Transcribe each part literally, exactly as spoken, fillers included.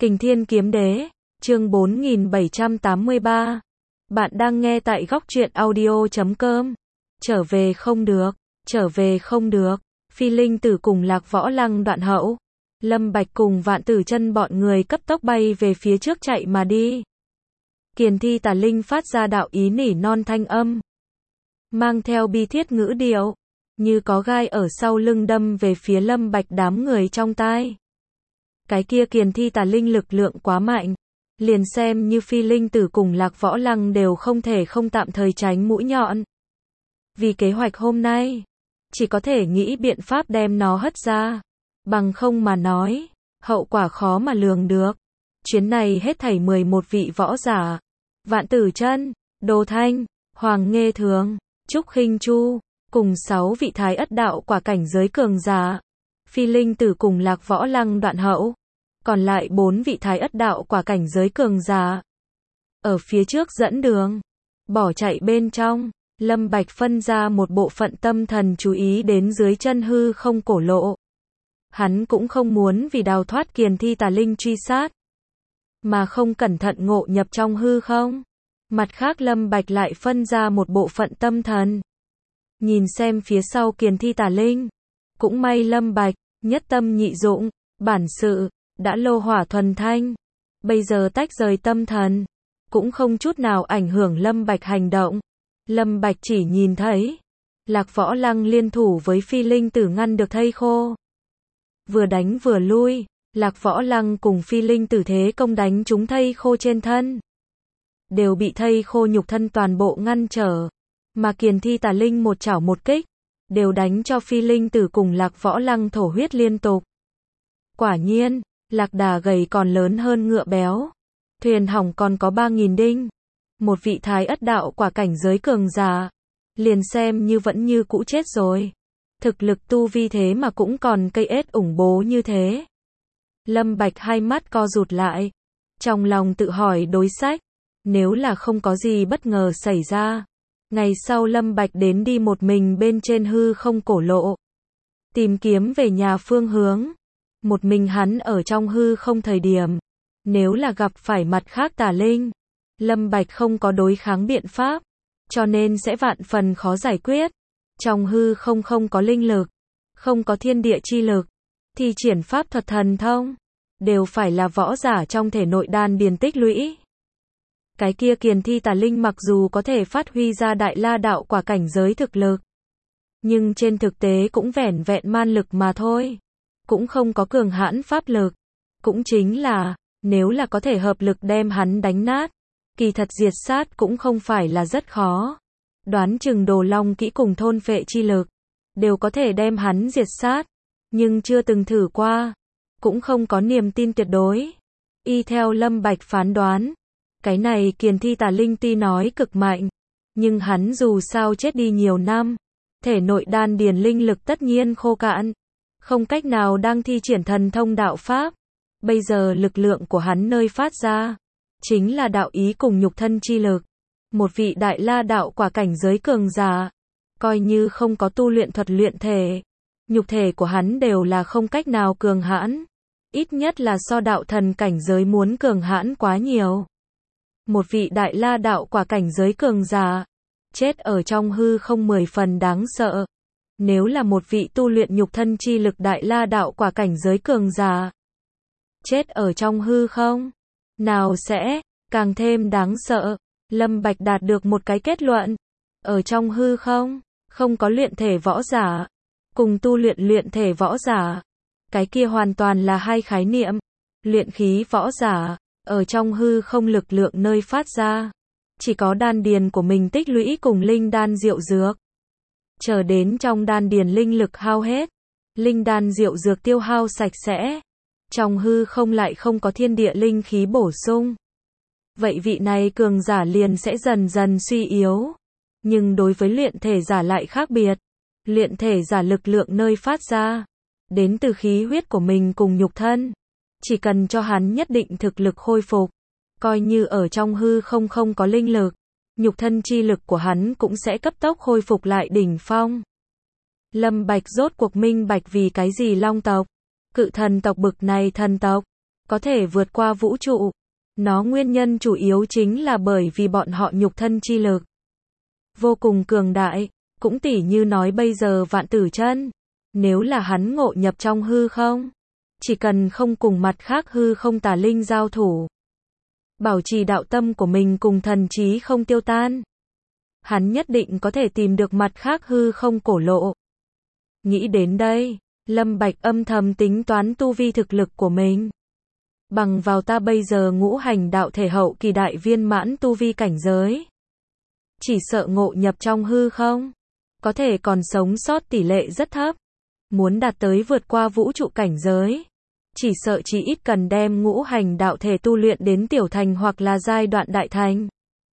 Kình Thiên Kiếm Đế, chương bốn nghìn bảy trăm tám mươi ba. Bạn đang nghe tại góc truyện audio chấm com. Trở về không được, trở về không được. Phi Linh Tử cùng Lạc Võ Lăng đoạn hậu. Lâm Bạch cùng Vạn Tử Chân bọn người cấp tốc bay về phía trước chạy mà đi. Kiền Thi Tà Linh phát ra đạo ý nỉ non thanh âm, mang theo bi thiết ngữ điệu, như có gai ở sau lưng đâm về phía Lâm Bạch đám người trong tai. Cái kia Kiền Thi Tà Linh lực lượng quá mạnh, liền xem như Phi Linh Tử cùng Lạc Võ Lăng đều không thể không tạm thời tránh mũi nhọn. Vì kế hoạch hôm nay, chỉ có thể nghĩ biện pháp đem nó hất ra, bằng không mà nói, hậu quả khó mà lường được. Chuyến này hết thảy mười một vị võ giả, Vạn Tử Chân, Đồ Thanh, Hoàng Nghê Thường, Trúc Khinh Chu, cùng sáu vị thái ất đạo quả cảnh giới cường giả. Phi Linh Tử cùng Lạc Võ Lăng đoạn hậu, còn lại bốn vị thái ất đạo quả cảnh giới cường giả ở phía trước dẫn đường. Bỏ chạy bên trong, Lâm Bạch phân ra một bộ phận tâm thần chú ý đến dưới chân hư không cổ lộ. Hắn cũng không muốn vì đào thoát Kiền Thi Tà Linh truy sát mà không cẩn thận ngộ nhập trong hư không. Mặt khác Lâm Bạch lại phân ra một bộ phận tâm thần, nhìn xem phía sau Kiền Thi Tà Linh. Cũng may Lâm Bạch, nhất tâm nhị dụng, bản sự, đã lô hỏa thuần thanh. Bây giờ tách rời tâm thần, cũng không chút nào ảnh hưởng Lâm Bạch hành động. Lâm Bạch chỉ nhìn thấy, Lạc Võ Lăng liên thủ với Phi Linh Tử ngăn được thây khô. Vừa đánh vừa lui, Lạc Võ Lăng cùng Phi Linh Tử thế công đánh trúng thây khô trên thân, đều bị thây khô nhục thân toàn bộ ngăn trở. Mà Kiền Thi Tà Linh một chảo một kích, đều đánh cho Phi Linh Tử cùng Lạc Võ Lăng thổ huyết liên tục. Quả nhiên, lạc đà gầy còn lớn hơn ngựa béo. Thuyền hỏng còn có ba nghìn đinh. Một vị thái ất đạo quả cảnh giới cường giả, liền xem như vẫn như cũ chết rồi. Thực lực tu vi thế mà cũng còn cây ết ủng bố như thế. Lâm Bạch hai mắt co rụt lại, trong lòng tự hỏi đối sách, nếu là không có gì bất ngờ xảy ra, ngày sau Lâm Bạch đến đi một mình bên trên hư không cổ lộ, tìm kiếm về nhà phương hướng. Một mình hắn ở trong hư không thời điểm, nếu là gặp phải mặt khác tà linh, Lâm Bạch không có đối kháng biện pháp, cho nên sẽ vạn phần khó giải quyết. Trong hư không không có linh lực, không có thiên địa chi lực, thì triển pháp thuật thần thông, đều phải là võ giả trong thể nội đan điền tích lũy. Cái kia Kiền Thi Tà Linh mặc dù có thể phát huy ra đại la đạo quả cảnh giới thực lực, nhưng trên thực tế cũng vẻn vẹn man lực mà thôi, cũng không có cường hãn pháp lực. Cũng chính là, nếu là có thể hợp lực đem hắn đánh nát, kỳ thật diệt sát cũng không phải là rất khó. Đoán chừng Đồ Long kỹ cùng thôn phệ chi lực, đều có thể đem hắn diệt sát, nhưng chưa từng thử qua, cũng không có niềm tin tuyệt đối. Y theo Lâm Bạch phán đoán, cái này Kiền Thi Tà Linh tuy nói cực mạnh, nhưng hắn dù sao chết đi nhiều năm, thể nội đan điền linh lực tất nhiên khô cạn, không cách nào đang thi triển thần thông đạo pháp. Bây giờ lực lượng của hắn nơi phát ra, chính là đạo ý cùng nhục thân chi lực. Một vị đại la đạo quả cảnh giới cường giả, coi như không có tu luyện thuật luyện thể, nhục thể của hắn đều là không cách nào cường hãn, ít nhất là so đạo thần cảnh giới muốn cường hãn quá nhiều. Một vị đại la đạo quả cảnh giới cường giả, chết ở trong hư không mười phần đáng sợ. Nếu là một vị tu luyện nhục thân chi lực đại la đạo quả cảnh giới cường giả, chết ở trong hư không, nào sẽ càng thêm đáng sợ. Lâm Bạch đạt được một cái kết luận, ở trong hư không, không có luyện thể võ giả, cùng tu luyện luyện thể võ giả, cái kia hoàn toàn là hai khái niệm. Luyện khí võ giả, ở trong hư không lực lượng nơi phát ra, chỉ có đan điền của mình tích lũy cùng linh đan diệu dược. Chờ đến trong đan điền linh lực hao hết, linh đan diệu dược tiêu hao sạch sẽ, trong hư không lại không có thiên địa linh khí bổ sung. Vậy vị này cường giả liền sẽ dần dần suy yếu. Nhưng đối với luyện thể giả lại khác biệt. Luyện thể giả lực lượng nơi phát ra, đến từ khí huyết của mình cùng nhục thân. Chỉ cần cho hắn nhất định thực lực khôi phục, coi như ở trong hư không không có linh lực, nhục thân chi lực của hắn cũng sẽ cấp tốc khôi phục lại đỉnh phong. Lâm Bạch rốt cuộc minh bạch vì cái gì Long tộc, Cự thần tộc bực này thần tộc, có thể vượt qua vũ trụ. Nó nguyên nhân chủ yếu chính là bởi vì bọn họ nhục thân chi lực vô cùng cường đại, cũng tỉ như nói bây giờ Vạn Tử Chân, nếu là hắn ngộ nhập trong hư không, chỉ cần không cùng mặt khác hư không tà linh giao thủ, bảo trì đạo tâm của mình cùng thần trí không tiêu tan, hắn nhất định có thể tìm được mặt khác hư không cổ lộ. Nghĩ đến đây, Lâm Bạch âm thầm tính toán tu vi thực lực của mình. Bằng vào ta bây giờ ngũ hành đạo thể hậu kỳ đại viên mãn tu vi cảnh giới, chỉ sợ ngộ nhập trong hư không, có thể còn sống sót tỷ lệ rất thấp. Muốn đạt tới vượt qua vũ trụ cảnh giới, chỉ sợ chỉ ít cần đem ngũ hành đạo thể tu luyện đến tiểu thành hoặc là giai đoạn đại thành.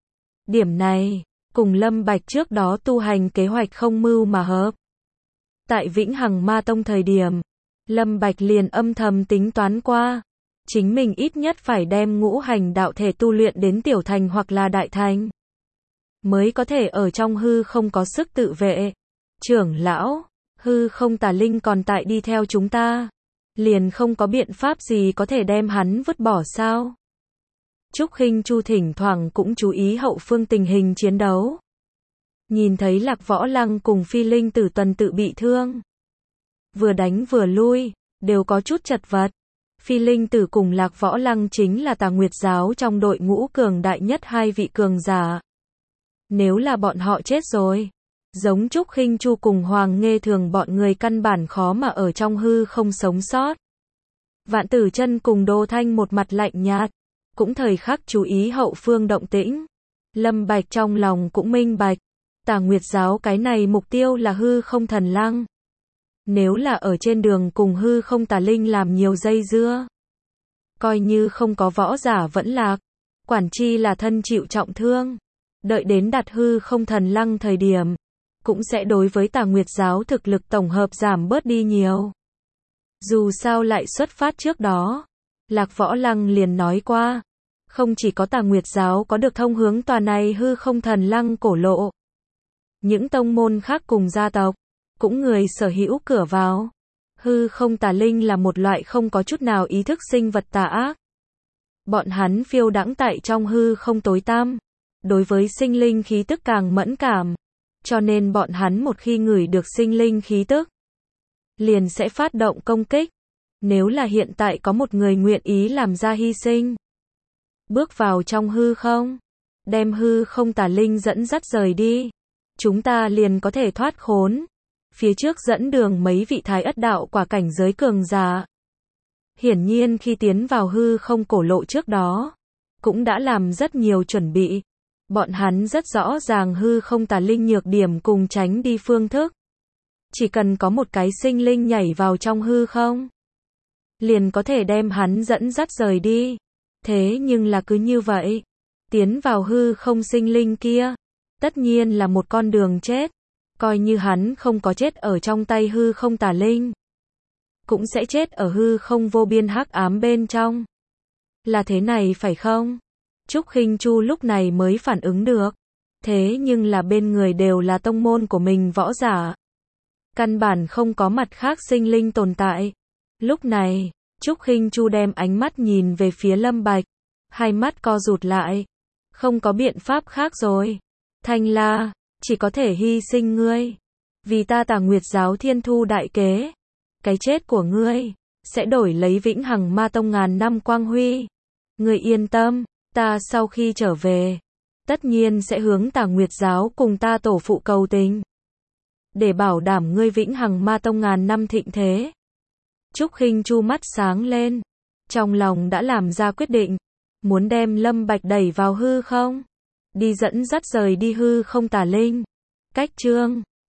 Điểm này, cùng Lâm Bạch trước đó tu hành kế hoạch không mưu mà hợp. Tại Vĩnh Hằng Ma Tông thời điểm, Lâm Bạch liền âm thầm tính toán qua, chính mình ít nhất phải đem ngũ hành đạo thể tu luyện đến tiểu thành hoặc là đại thành, mới có thể ở trong hư không có sức tự vệ. Trưởng lão, hư không tà linh còn tại đi theo chúng ta, liền không có biện pháp gì có thể đem hắn vứt bỏ sao? Trúc Khinh Chu thỉnh thoảng cũng chú ý hậu phương tình hình chiến đấu. Nhìn thấy Lạc Võ Lăng cùng Phi Linh Tử tuần tự bị thương, vừa đánh vừa lui, đều có chút chật vật. Phi Linh Tử cùng Lạc Võ Lăng chính là Tà Nguyệt giáo trong đội ngũ cường đại nhất hai vị cường giả. Nếu là bọn họ chết rồi, giống Trúc Khinh Chu cùng Hoàng Nghê Thường bọn người căn bản khó mà ở trong hư không sống sót. Vạn Tử Chân cùng Đô Thanh một mặt lạnh nhạt, cũng thời khắc chú ý hậu phương động tĩnh. Lâm Bạch trong lòng cũng minh bạch, Tà Nguyệt giáo cái này mục tiêu là hư không thần lăng. Nếu là ở trên đường cùng hư không tà linh làm nhiều dây dưa, coi như không có võ giả vẫn lạc, quản chi là thân chịu trọng thương. Đợi đến đặt hư không thần lăng thời điểm, cũng sẽ đối với Tà Nguyệt giáo thực lực tổng hợp giảm bớt đi nhiều. Dù sao lại xuất phát trước đó, Lạc Võ Lăng liền nói qua, không chỉ có Tà Nguyệt giáo có được thông hướng tòa này hư không thần lăng cổ lộ, những tông môn khác cùng gia tộc, cũng người sở hữu cửa vào. Hư không tà linh là một loại không có chút nào ý thức sinh vật tà ác. Bọn hắn phiêu đãng tại trong hư không tối tăm, đối với sinh linh khí tức càng mẫn cảm, cho nên bọn hắn một khi ngửi được sinh linh khí tức, liền sẽ phát động công kích. Nếu là hiện tại có một người nguyện ý làm ra hy sinh, bước vào trong hư không, đem hư không tà linh dẫn dắt rời đi, chúng ta liền có thể thoát khốn. Phía trước dẫn đường mấy vị thái ất đạo quả cảnh giới cường giả. Hiển nhiên khi tiến vào hư không cổ lộ trước đó, cũng đã làm rất nhiều chuẩn bị. Bọn hắn rất rõ ràng hư không tà linh nhược điểm cùng tránh đi phương thức. Chỉ cần có một cái sinh linh nhảy vào trong hư không, liền có thể đem hắn dẫn dắt rời đi. Thế nhưng là cứ như vậy, tiến vào hư không sinh linh kia, tất nhiên là một con đường chết. Coi như hắn không có chết ở trong tay hư không tà linh, cũng sẽ chết ở hư không vô biên hắc ám bên trong. Là thế này phải không? Trúc Khinh Chu lúc này mới phản ứng được. Thế nhưng là bên người đều là tông môn của mình võ giả, căn bản không có mặt khác sinh linh tồn tại. Lúc này, Trúc Khinh Chu đem ánh mắt nhìn về phía Lâm Bạch, hai mắt co rụt lại. Không có biện pháp khác rồi. Thanh La, chỉ có thể hy sinh ngươi, vì ta Tà Nguyệt giáo thiên thu đại kế. Cái chết của ngươi sẽ đổi lấy Vĩnh Hằng Ma Tông ngàn năm quang huy. Ngươi yên tâm, ta sau khi trở về, tất nhiên sẽ hướng Tà Nguyệt giáo cùng ta tổ phụ cầu tình, để bảo đảm ngươi Vĩnh Hằng Ma Tông ngàn năm thịnh thế. Trúc Khinh Chu mắt sáng lên, trong lòng đã làm ra quyết định, muốn đem Lâm Bạch đẩy vào hư không, đi dẫn dắt rời đi hư không tà linh. Cách chương